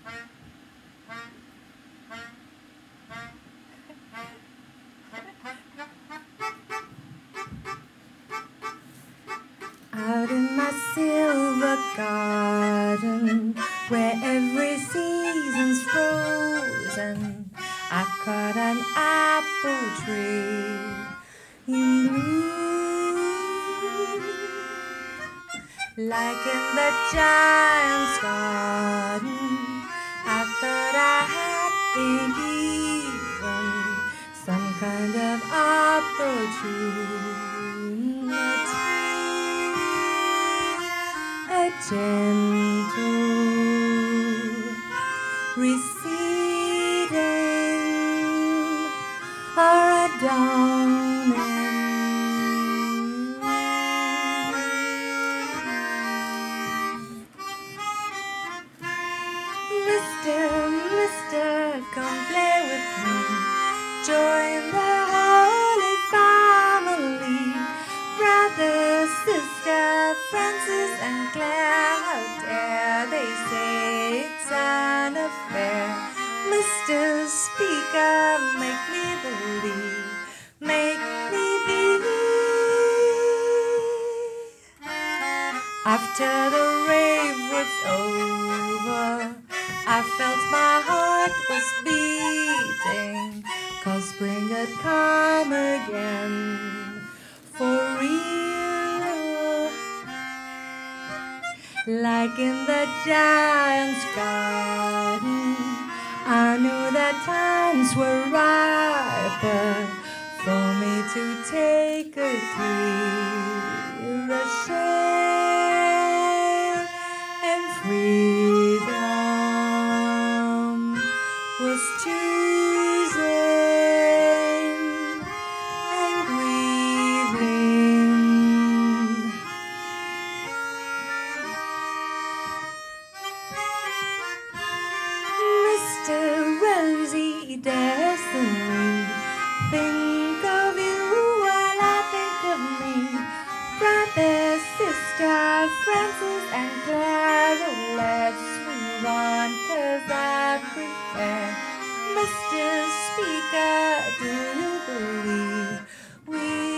Out in my silver garden, where every season's frozen, I cut an apple tree in bloom. Like in the giant's garden, I thought I had been given some kind of opportunity, a gentle receding or a dawning. Mister, come play with me. Join the Holy Family. Brother, sister, Francis and Claire, how dare they say it's an affair? Mr. Speaker, make me believe, make me believe. After the rave was over, I felt my heart was beating, 'cause spring had come again for real. Like in the giant's garden, I knew that times were riper for me to take a deal, a share, and freedom was choosing and grieving. Mr. Rosie Destiny, think of you while I think of me. Brother, sister, Francis and Clara, let's move on, 'cause I prefer. Mr. Speaker, do you believe we